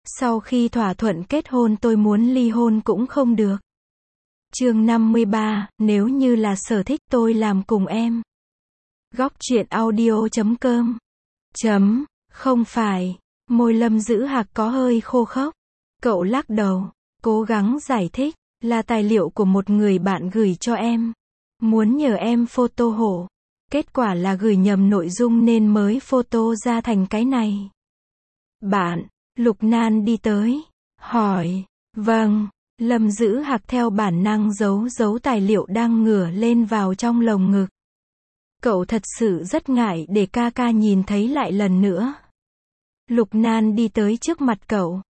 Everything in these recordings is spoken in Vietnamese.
Sau khi thỏa thuận kết hôn tôi muốn ly hôn cũng không được. Chương 53, nếu như là sở thích tôi làm cùng em. Góc truyện audio.com. Không phải. Môi Lâm Dữ Hạc có hơi khô khốc. Cậu lắc đầu, cố gắng giải thích, là tài liệu của một người bạn gửi cho em. Muốn nhờ em photo hộ. Kết quả là gửi nhầm nội dung nên mới photo ra thành cái này. Bạn, Lục Nan đi tới, hỏi, vâng. Lâm Dữ Hạc theo bản năng giấu tài liệu đang ngửa lên vào trong lồng ngực. Cậu thật sự rất ngại để ca ca nhìn thấy lại lần nữa. Lục Nan đi tới trước mặt cậu.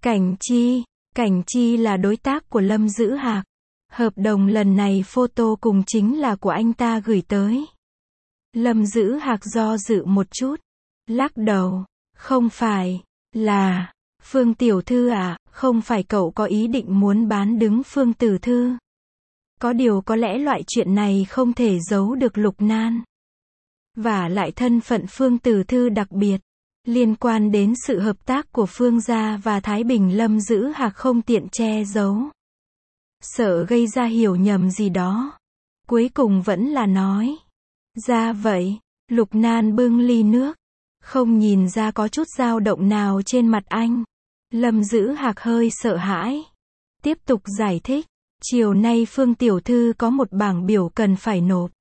Cảnh Chi là đối tác của Lâm Dữ Hạc. Hợp đồng lần này photo cùng chính là của anh ta gửi tới. Lâm Dữ Hạc do dự một chút, lắc đầu, không phải, là, Phương tiểu thư à, không phải cậu có ý định muốn bán đứng Phương tiểu thư. Có điều có lẽ loại chuyện này không thể giấu được Lục Nan. Và lại thân phận Phương tiểu thư đặc biệt, liên quan đến sự hợp tác của Phương gia và Thái Bình, Lâm Dữ Hạc không tiện che giấu. Sợ gây ra hiểu nhầm gì đó. Cuối cùng vẫn là nói. Ra vậy, Lục Nan bưng ly nước. Không nhìn ra có chút dao động nào trên mặt anh. Lâm Dữ Hạc hơi sợ hãi. Tiếp tục giải thích. Chiều nay Phương tiểu thư có một bảng biểu cần phải nộp.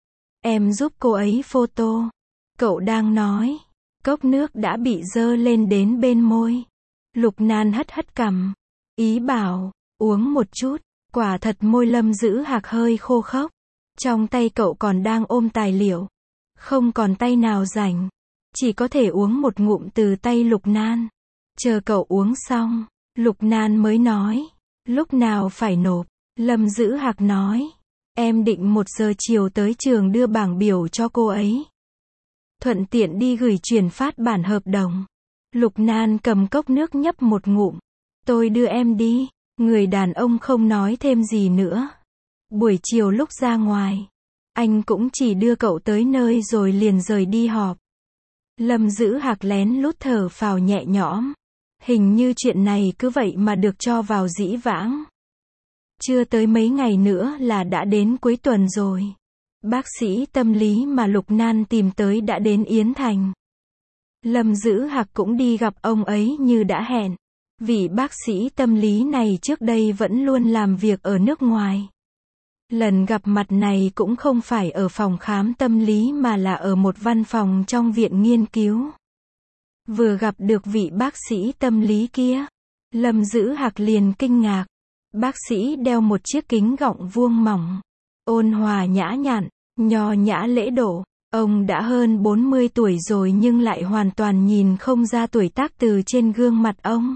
Em giúp cô ấy photo. Cậu đang nói. Cốc nước đã bị dơ lên đến bên môi. Lục Nan hất cằm. Ý bảo, uống một chút. Quả thật môi Lâm Dữ Hạc hơi khô khốc. Trong tay cậu còn đang ôm tài liệu. Không còn tay nào rảnh. Chỉ có thể uống một ngụm từ tay Lục Nan. Chờ cậu uống xong, Lục Nan mới nói. Lúc nào phải nộp? Lâm Dữ Hạc nói. Em định 1 giờ chiều tới trường đưa bảng biểu cho cô ấy. Thuận tiện đi gửi truyền phát bản hợp đồng. Lục Nan cầm cốc nước nhấp một ngụm. Tôi đưa em đi. Người đàn ông không nói thêm gì nữa. Buổi chiều lúc ra ngoài, anh cũng chỉ đưa cậu tới nơi rồi liền rời đi họp. Lâm Dữ Hạc lén lút thở phào nhẹ nhõm. Hình như chuyện này cứ vậy mà được cho vào dĩ vãng. Chưa tới mấy ngày nữa là đã đến cuối tuần rồi. Bác sĩ tâm lý mà Lục Nan tìm tới đã đến Yến Thành. Lâm Dữ Hạc cũng đi gặp ông ấy như đã hẹn. Vị bác sĩ tâm lý này trước đây vẫn luôn làm việc ở nước ngoài. Lần gặp mặt này cũng không phải ở phòng khám tâm lý mà là ở một văn phòng trong viện nghiên cứu. Vừa gặp được vị bác sĩ tâm lý kia, Lâm Dữ Hạc liền kinh ngạc. Bác sĩ đeo một chiếc kính gọng vuông mỏng, ôn hòa nhã nhặn, nho nhã lễ độ. Ông đã hơn 40 tuổi rồi nhưng lại hoàn toàn nhìn không ra tuổi tác từ trên gương mặt ông.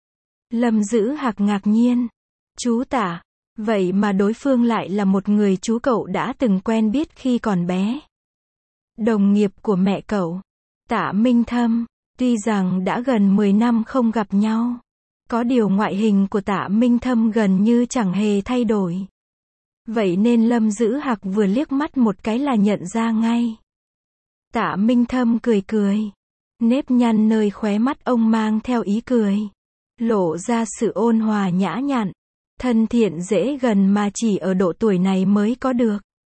Lâm Dữ Hạc ngạc nhiên. Chú Tả. Vậy mà đối phương lại là một người chú cậu đã từng quen biết khi còn bé. Đồng nghiệp của mẹ cậu. Tạ Minh Thâm. Tuy rằng đã gần 10 năm không gặp nhau. Có điều ngoại hình của Tạ Minh Thâm gần như chẳng hề thay đổi. Vậy nên Lâm Dữ Hạc vừa liếc mắt một cái là nhận ra ngay. Tạ Minh Thâm cười cười. Nếp nhăn nơi khóe mắt ông mang theo ý cười. Lộ ra sự ôn hòa nhã nhặn. Thân thiện dễ gần mà chỉ ở độ tuổi này mới có được.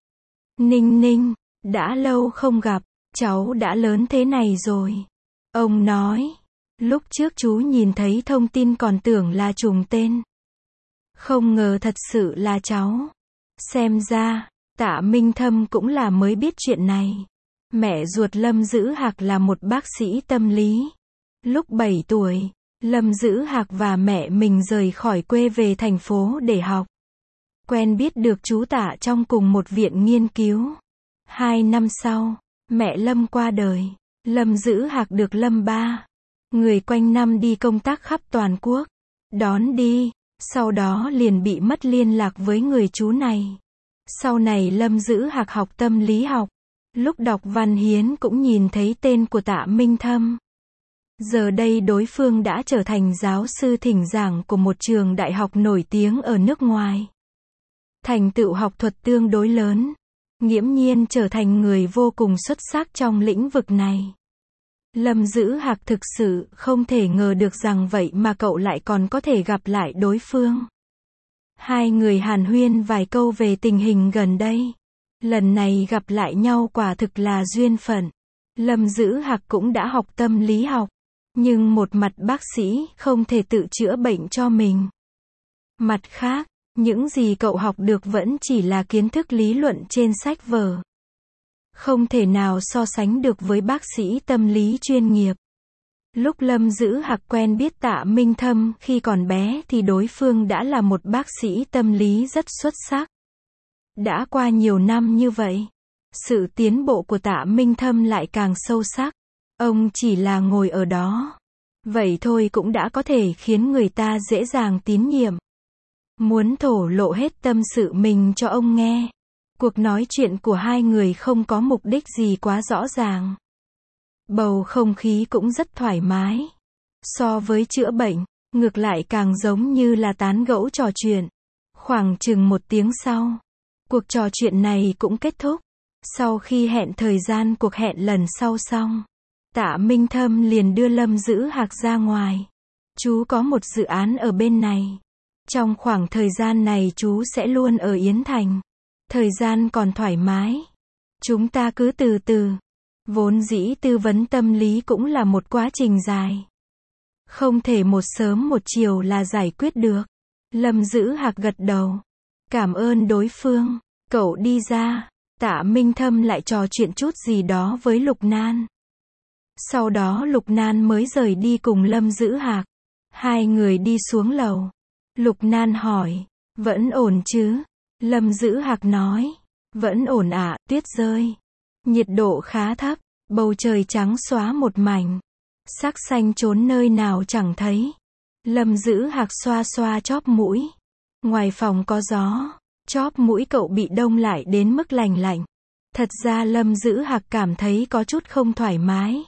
Ninh Ninh, đã lâu không gặp, cháu đã lớn thế này rồi. Ông nói, lúc trước chú nhìn thấy thông tin còn tưởng là trùng tên. Không ngờ thật sự là cháu. Xem ra, Tạ Minh Thâm cũng là mới biết chuyện này. Mẹ ruột Lâm Dữ Hạc là một bác sĩ tâm lý. Lúc 7 tuổi, Lâm Dữ Hạc và mẹ mình rời khỏi quê về thành phố để học. Quen biết được chú Tạ trong cùng một viện nghiên cứu. 2 năm sau, mẹ Lâm qua đời. Lâm Dữ Hạc được Lâm ba, người quanh năm đi công tác khắp toàn quốc, đón đi. Sau đó liền bị mất liên lạc với người chú này. Sau này Lâm Dữ Hạc học tâm lý học. Lúc đọc văn hiến cũng nhìn thấy tên của Tạ Minh Thâm. Giờ đây đối phương đã trở thành giáo sư thỉnh giảng của một trường đại học nổi tiếng ở nước ngoài. Thành tựu học thuật tương đối lớn. Nghiễm nhiên trở thành người vô cùng xuất sắc trong lĩnh vực này. Lâm Dữ Hạc thực sự không thể ngờ được rằng vậy mà cậu lại còn có thể gặp lại đối phương. Hai người hàn huyên vài câu về tình hình gần đây. Lần này gặp lại nhau quả thực là duyên phận. Lâm Dữ Hạc cũng đã học tâm lý học. Nhưng một mặt bác sĩ không thể tự chữa bệnh cho mình. Mặt khác, những gì cậu học được vẫn chỉ là kiến thức lý luận trên sách vở. Không thể nào so sánh được với bác sĩ tâm lý chuyên nghiệp. Lúc Lâm Dữ Hạc quen biết Tạ Minh Thâm khi còn bé thì đối phương đã là một bác sĩ tâm lý rất xuất sắc. Đã qua nhiều năm như vậy, sự tiến bộ của Tạ Minh Thâm lại càng sâu sắc. Ông chỉ là ngồi ở đó. Vậy thôi cũng đã có thể khiến người ta dễ dàng tín nhiệm. Muốn thổ lộ hết tâm sự mình cho ông nghe. Cuộc nói chuyện của hai người không có mục đích gì quá rõ ràng. Bầu không khí cũng rất thoải mái. So với chữa bệnh, ngược lại càng giống như là tán gẫu trò chuyện. Khoảng chừng 1 tiếng sau, cuộc trò chuyện này cũng kết thúc. Sau khi hẹn thời gian cuộc hẹn lần sau xong, Tạ Minh Thâm liền đưa Lâm Dữ Hạc ra ngoài. Chú có một dự án ở bên này. Trong khoảng thời gian này chú sẽ luôn ở Yến Thành. Thời gian còn thoải mái. Chúng ta cứ từ từ. Vốn dĩ tư vấn tâm lý cũng là một quá trình dài. Không thể một sớm một chiều là giải quyết được. Lâm Dữ Hạc gật đầu. Cảm ơn đối phương. Cậu đi ra. Tạ Minh Thâm lại trò chuyện chút gì đó với Lục Nan. Sau đó Lục Nan mới rời đi cùng Lâm Dữ Hạc. Hai người đi xuống lầu. Lục Nan hỏi. Vẫn ổn chứ? Lâm Dữ Hạc nói. Vẫn ổn ạ, tuyết rơi. Nhiệt độ khá thấp. Bầu trời trắng xóa một mảnh. Sắc xanh trốn nơi nào chẳng thấy. Lâm Dữ Hạc xoa xoa chóp mũi. Ngoài phòng có gió. Chóp mũi cậu bị đông lại đến mức lành lạnh. Thật ra Lâm Dữ Hạc cảm thấy có chút không thoải mái.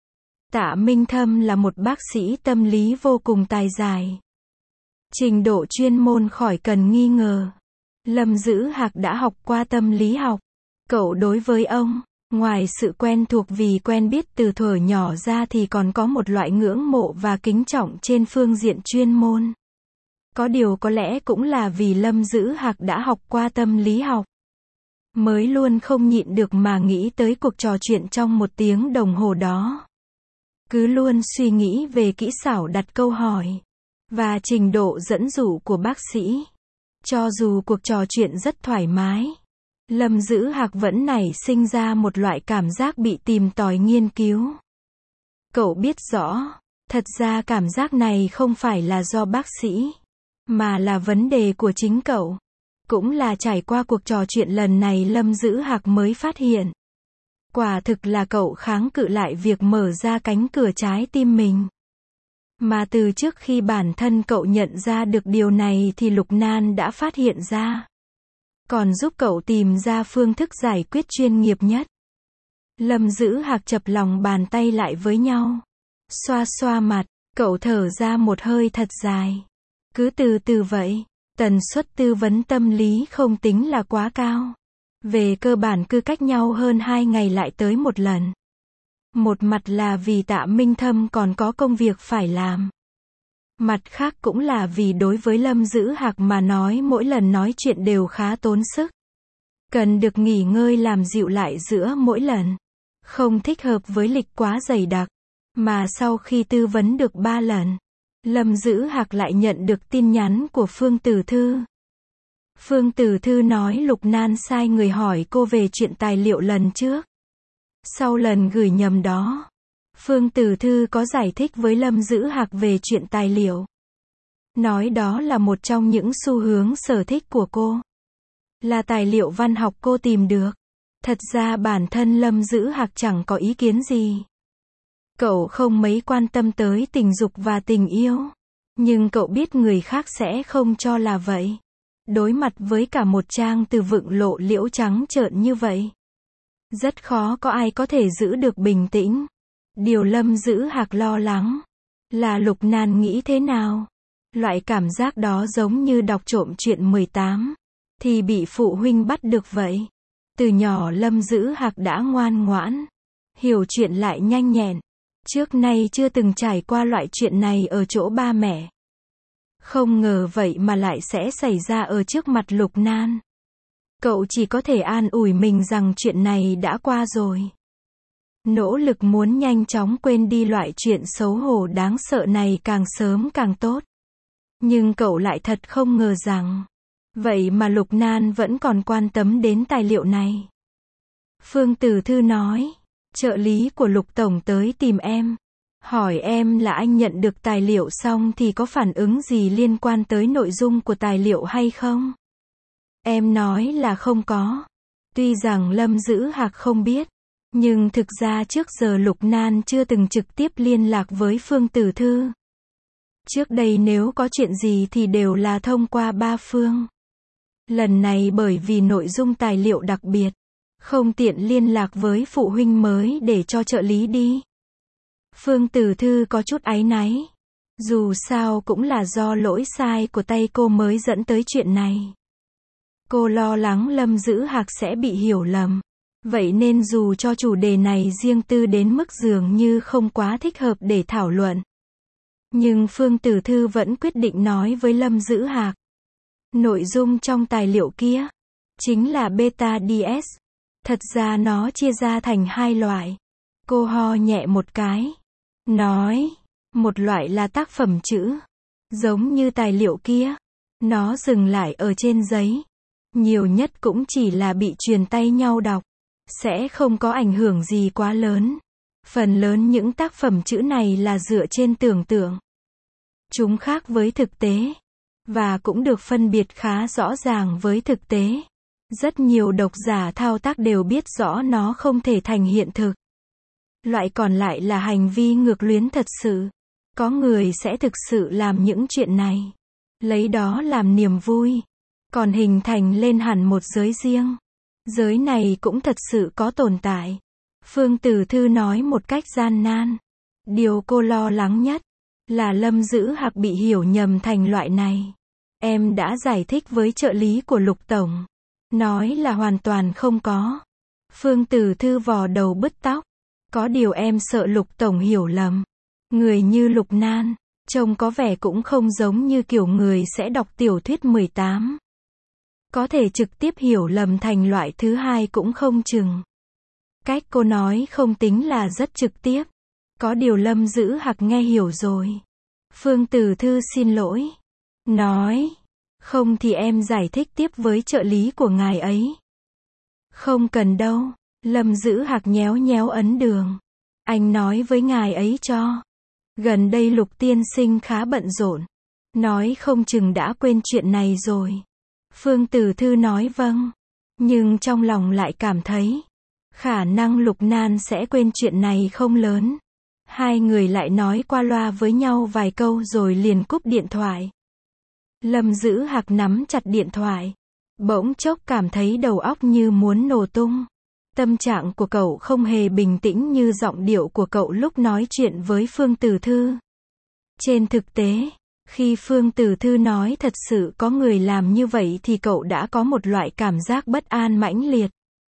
Tạ Minh Thâm là một bác sĩ tâm lý vô cùng tài giỏi. Trình độ chuyên môn khỏi cần nghi ngờ. Lâm Dữ Hạc đã học qua tâm lý học. Cậu đối với ông, ngoài sự quen thuộc vì quen biết từ thuở nhỏ ra thì còn có một loại ngưỡng mộ và kính trọng trên phương diện chuyên môn. Có điều có lẽ cũng là vì Lâm Dữ Hạc đã học qua tâm lý học. Mới luôn không nhịn được mà nghĩ tới cuộc trò chuyện trong 1 tiếng đồng hồ đó. Cứ luôn suy nghĩ về kỹ xảo đặt câu hỏi. Và trình độ dẫn dụ của bác sĩ. Cho dù cuộc trò chuyện rất thoải mái. Lâm Dữ Hạc vẫn nảy sinh ra một loại cảm giác bị tìm tòi nghiên cứu. Cậu biết rõ. Thật ra cảm giác này không phải là do bác sĩ. Mà là vấn đề của chính cậu. Cũng là trải qua cuộc trò chuyện lần này Lâm Dữ Hạc mới phát hiện. Quả thực là cậu kháng cự lại việc mở ra cánh cửa trái tim mình. Mà từ trước khi bản thân cậu nhận ra được điều này thì Lục Nan đã phát hiện ra. Còn giúp cậu tìm ra phương thức giải quyết chuyên nghiệp nhất. Lâm Dữ Hạc chập lòng bàn tay lại với nhau. Xoa xoa mặt, cậu thở ra một hơi thật dài. Cứ từ từ vậy. Tần suất tư vấn tâm lý không tính là quá cao. Về cơ bản cứ cách nhau hơn 2 ngày lại tới một lần. Một mặt là vì Tạ Minh Thâm còn có công việc phải làm. Mặt khác cũng là vì đối với Lâm Dữ Hạc mà nói mỗi lần nói chuyện đều khá tốn sức. Cần được nghỉ ngơi làm dịu lại giữa mỗi lần. Không thích hợp với lịch quá dày đặc. Mà sau khi tư vấn được 3 lần, Lâm Dữ Hạc lại nhận được tin nhắn của Phương Tử Thư. Phương Tử Thư nói Lục Nan sai người hỏi cô về chuyện tài liệu lần trước. Sau lần gửi nhầm đó, Phương Tử Thư có giải thích với Lâm Dữ Hạc về chuyện tài liệu. Nói đó là một trong những xu hướng sở thích của cô. Là tài liệu văn học cô tìm được. Thật ra bản thân Lâm Dữ Hạc chẳng có ý kiến gì. Cậu không mấy quan tâm tới tình dục và tình yêu. Nhưng cậu biết người khác sẽ không cho là vậy. Đối mặt với cả một trang từ vựng lộ liễu trắng trợn như vậy. Rất khó có ai có thể giữ được bình tĩnh. Điều Lâm Dữ Hạc lo lắng là Lục Nan nghĩ thế nào. Loại cảm giác đó giống như đọc trộm truyện 18. Thì bị phụ huynh bắt được vậy. Từ nhỏ Lâm Dữ Hạc đã ngoan ngoãn. Hiểu chuyện lại nhanh nhẹn. Trước nay chưa từng trải qua loại chuyện này ở chỗ ba mẹ. Không ngờ vậy mà lại sẽ xảy ra ở trước mặt Lục Nan. Cậu chỉ có thể an ủi mình rằng chuyện này đã qua rồi. Nỗ lực muốn nhanh chóng quên đi loại chuyện xấu hổ đáng sợ này càng sớm càng tốt. Nhưng cậu lại thật không ngờ rằng, vậy mà Lục Nan vẫn còn quan tâm đến tài liệu này. Phương Tử Thư nói, trợ lý của Lục Tổng tới tìm em. Hỏi em là anh nhận được tài liệu xong thì có phản ứng gì liên quan tới nội dung của tài liệu hay không? Em nói là không có. Tuy rằng Lâm Dữ Hạc không biết, nhưng thực ra trước giờ Lục Nan chưa từng trực tiếp liên lạc với Phương Tử Thư. Trước đây nếu có chuyện gì thì đều là thông qua ba phương. Lần này bởi vì nội dung tài liệu đặc biệt, không tiện liên lạc với phụ huynh mới để cho trợ lý đi. Phương Tử Thư có chút áy náy. Dù sao cũng là do lỗi sai của tay cô mới dẫn tới chuyện này. Cô lo lắng Lâm Dữ Hạc sẽ bị hiểu lầm. Vậy nên dù cho chủ đề này riêng tư đến mức dường như không quá thích hợp để thảo luận, nhưng Phương Tử Thư vẫn quyết định nói với Lâm Dữ Hạc. Nội dung trong tài liệu kia chính là beta DS. Thật ra nó chia ra thành hai loại. Cô ho nhẹ một cái, nói, một loại là tác phẩm chữ, giống như tài liệu kia. Nó dừng lại ở trên giấy. Nhiều nhất cũng chỉ là bị truyền tay nhau đọc. Sẽ không có ảnh hưởng gì quá lớn. Phần lớn những tác phẩm chữ này là dựa trên tưởng tượng. Chúng khác với thực tế. Và cũng được phân biệt khá rõ ràng với thực tế. Rất nhiều độc giả thao tác đều biết rõ nó không thể thành hiện thực. Loại còn lại là hành vi ngược luyến thật sự. Có người sẽ thực sự làm những chuyện này, lấy đó làm niềm vui, còn hình thành lên hẳn một giới riêng. Giới này cũng thật sự có tồn tại. Phương Tử Thư nói một cách gian nan. Điều cô lo lắng nhất là Lâm Dữ Hạc bị hiểu nhầm thành loại này. Em đã giải thích với trợ lý của Lục Tổng. Nói là hoàn toàn không có. Phương Tử Thư vò đầu bứt tóc. Có điều em sợ Lục Tổng hiểu lầm. Người như Lục Nan, trông có vẻ cũng không giống như kiểu người sẽ đọc tiểu thuyết 18. Có thể trực tiếp hiểu lầm thành loại thứ hai cũng không chừng. Cách cô nói không tính là rất trực tiếp. Có điều Lâm Dữ Hạc nghe hiểu rồi. Phương Tử Thư xin lỗi. Nói, không thì em giải thích tiếp với trợ lý của ngài ấy. Không cần đâu. Lâm Dữ Hạc nhéo nhéo ấn đường. Anh nói với ngài ấy cho. Gần đây Lục tiên sinh khá bận rộn. Nói không chừng đã quên chuyện này rồi. Phương Tử Thư nói vâng. Nhưng trong lòng lại cảm thấy khả năng Lục Nan sẽ quên chuyện này không lớn. Hai người lại nói qua loa với nhau vài câu rồi liền cúp điện thoại. Lâm Dữ Hạc nắm chặt điện thoại. Bỗng chốc cảm thấy đầu óc như muốn nổ tung. Tâm trạng của cậu không hề bình tĩnh như giọng điệu của cậu lúc nói chuyện với Phương Tử Thư. Trên thực tế, khi Phương Tử Thư nói thật sự có người làm như vậy thì cậu đã có một loại cảm giác bất an mãnh liệt.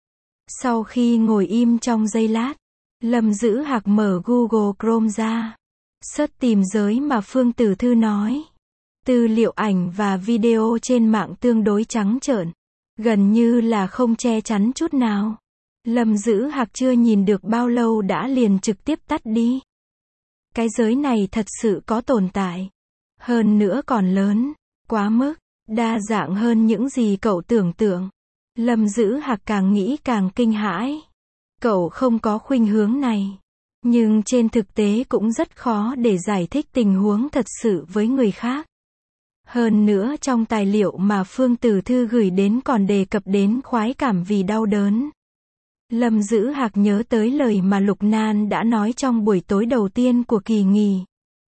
Sau khi ngồi im trong giây lát, Lâm Dữ Hạc mở Google Chrome ra. Search tìm giới mà Phương Tử Thư nói. Tư liệu ảnh và video trên mạng tương đối trắng trợn. Gần như là không che chắn chút nào. Lâm Dữ Hạc chưa nhìn được bao lâu đã liền trực tiếp tắt đi. Cái giới này thật sự có tồn tại. Hơn nữa còn lớn, quá mức, đa dạng hơn những gì cậu tưởng tượng. Lâm Dữ Hạc càng nghĩ càng kinh hãi. Cậu không có khuynh hướng này. Nhưng trên thực tế cũng rất khó để giải thích tình huống thật sự với người khác. Hơn nữa trong tài liệu mà Phương Tử Thư gửi đến còn đề cập đến khoái cảm vì đau đớn. Lâm Dữ Hạc nhớ tới lời mà Lục Nan đã nói trong buổi tối đầu tiên của kỳ nghỉ.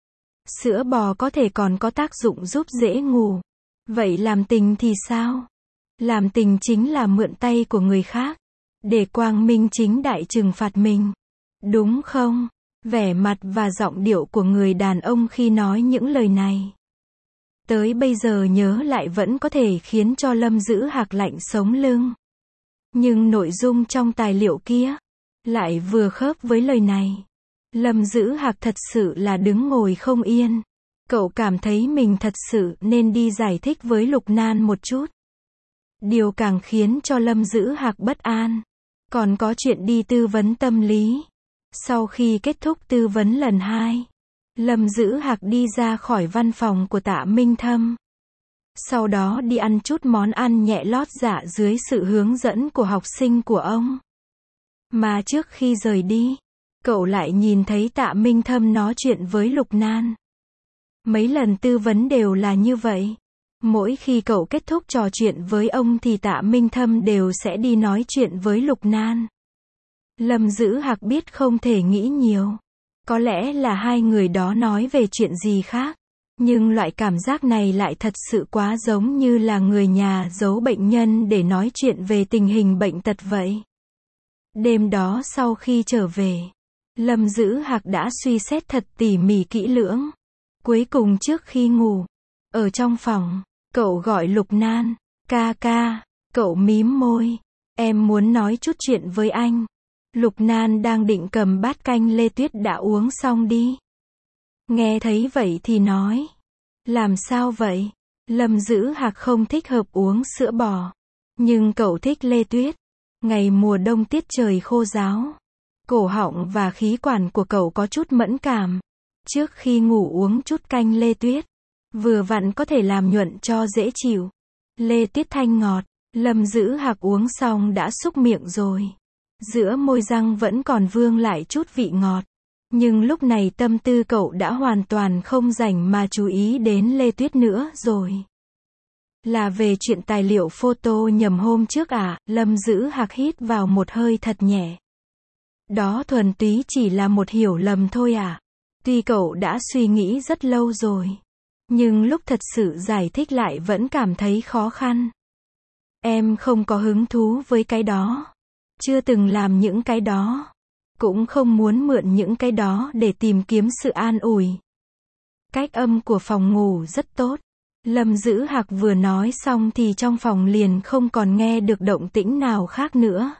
Sữa bò có thể còn có tác dụng giúp dễ ngủ. Vậy làm tình thì sao? Làm tình chính là mượn tay của người khác, để quang minh chính đại trừng phạt mình. Đúng không? Vẻ mặt và giọng điệu của người đàn ông khi nói những lời này. Tới bây giờ nhớ lại vẫn có thể khiến cho Lâm Dữ Hạc lạnh sống lưng. Nhưng nội dung trong tài liệu kia lại vừa khớp với lời này. Lâm Dữ Hạc thật sự là đứng ngồi không yên. Cậu cảm thấy mình thật sự nên đi giải thích với Lục Nan một chút. Điều càng khiến cho Lâm Dữ Hạc bất an, còn có chuyện đi tư vấn tâm lý. Sau khi kết thúc tư vấn lần 2, Lâm Dữ Hạc đi ra khỏi văn phòng của Tạ Minh Thâm. Sau đó đi ăn chút món ăn nhẹ lót dạ dưới sự hướng dẫn của học sinh của ông. Mà trước khi rời đi, cậu lại nhìn thấy Tạ Minh Thâm nói chuyện với Lục Nan. Mấy lần tư vấn đều là như vậy. Mỗi khi cậu kết thúc trò chuyện với ông thì Tạ Minh Thâm đều sẽ đi nói chuyện với Lục Nan. Lâm Dữ Hạc biết không thể nghĩ nhiều. Có lẽ là hai người đó nói về chuyện gì khác. Nhưng loại cảm giác này lại thật sự quá giống như là người nhà giấu bệnh nhân để nói chuyện về tình hình bệnh tật vậy. Đêm đó sau khi trở về, Lâm Dữ Hạc đã suy xét thật tỉ mỉ kỹ lưỡng. Cuối cùng trước khi ngủ, ở trong phòng, cậu gọi Lục Nan, ca ca, cậu mím môi, em muốn nói chút chuyện với anh. Lục Nan đang định cầm bát canh lê tuyết đã uống xong đi. Nghe thấy vậy thì nói, làm sao vậy? Lâm Dữ Hạc không thích hợp uống sữa bò, nhưng cậu thích lê tuyết. Ngày mùa đông tiết trời khô ráo, cổ họng và khí quản của cậu có chút mẫn cảm. Trước khi ngủ uống chút canh lê tuyết, vừa vặn có thể làm nhuận cho dễ chịu. Lê tuyết thanh ngọt, Lâm Dữ Hạc uống xong đã súc miệng rồi. Giữa môi răng vẫn còn vương lại chút vị ngọt. Nhưng lúc này tâm tư cậu đã hoàn toàn không rảnh mà chú ý đến lê tuyết nữa rồi. Là về chuyện tài liệu photo nhầm hôm trước à? Lâm Dữ Hạc hít vào một hơi thật nhẹ. Đó thuần túy chỉ là một hiểu lầm thôi à? Tuy cậu đã suy nghĩ rất lâu rồi, nhưng lúc thật sự giải thích lại vẫn cảm thấy khó khăn. Em không có hứng thú với cái đó. Chưa từng làm những cái đó. Cũng không muốn mượn những cái đó để tìm kiếm sự an ủi. Cách âm của phòng ngủ rất tốt. Lâm Dữ Hạc vừa nói xong thì trong phòng liền không còn nghe được động tĩnh nào khác nữa.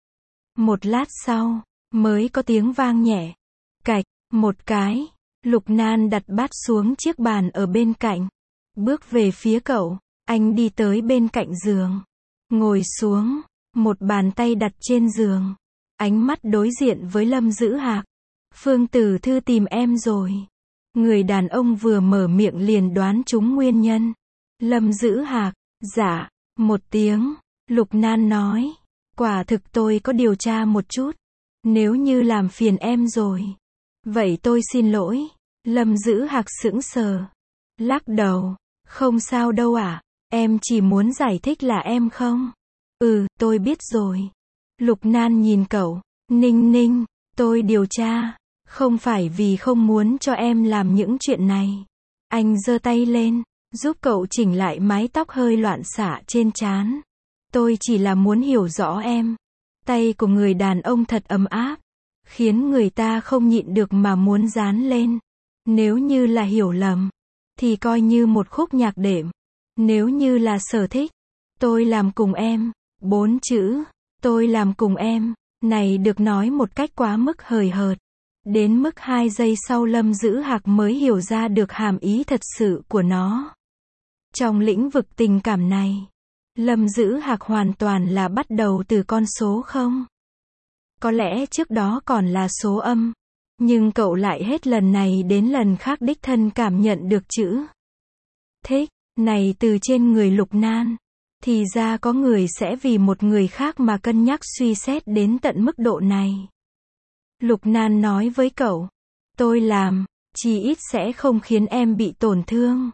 Một lát sau, mới có tiếng vang nhẹ. Cạch, một cái. Lục Nan đặt bát xuống chiếc bàn ở bên cạnh. Bước về phía cậu, anh đi tới bên cạnh giường. Ngồi xuống, một bàn tay đặt trên giường. Ánh mắt đối diện với Lâm Dữ Hạc. Phương Tử Thư tìm em rồi. Người đàn ông vừa mở miệng liền đoán trúng nguyên nhân. Lâm Dữ Hạc, dạ, một tiếng. Lục Nan nói, quả thực tôi có điều tra một chút. Nếu như làm phiền em rồi, vậy tôi xin lỗi. Lâm Dữ Hạc sững sờ, lắc đầu, không sao đâu ạ, em chỉ muốn giải thích là em không. Tôi biết rồi. Lục Nan nhìn cậu, Ninh Ninh, tôi điều tra, không phải vì không muốn cho em làm những chuyện này. Anh giơ tay lên, giúp cậu chỉnh lại mái tóc hơi loạn xạ trên trán. Tôi chỉ là muốn hiểu rõ em. Tay của người đàn ông thật ấm áp, khiến người ta không nhịn được mà muốn dán lên. Nếu như là hiểu lầm, thì coi như một khúc nhạc đệm. Nếu như là sở thích, tôi làm cùng em. 4 chữ, tôi làm cùng em, này được nói một cách quá mức hời hợt. Đến mức 2 giây sau Lâm Dữ Hạc mới hiểu ra được hàm ý thật sự của nó. Trong lĩnh vực tình cảm này, Lâm Dữ Hạc hoàn toàn là bắt đầu từ con số 0. Có lẽ trước đó còn là số âm, nhưng cậu lại hết lần này đến lần khác đích thân cảm nhận được chữ thích này từ trên người Lục Nan. Thì ra có người sẽ vì một người khác mà cân nhắc suy xét đến tận mức độ này. Lục Nan nói với cậu, tôi làm, chí ít sẽ không khiến em bị tổn thương.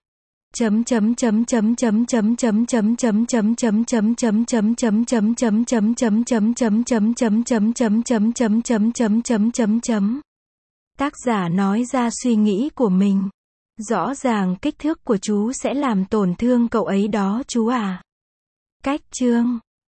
Tác giả nói ra suy nghĩ của mình. Rõ ràng kích thước của chú sẽ làm tổn thương cậu ấy đó chú à. Cách chương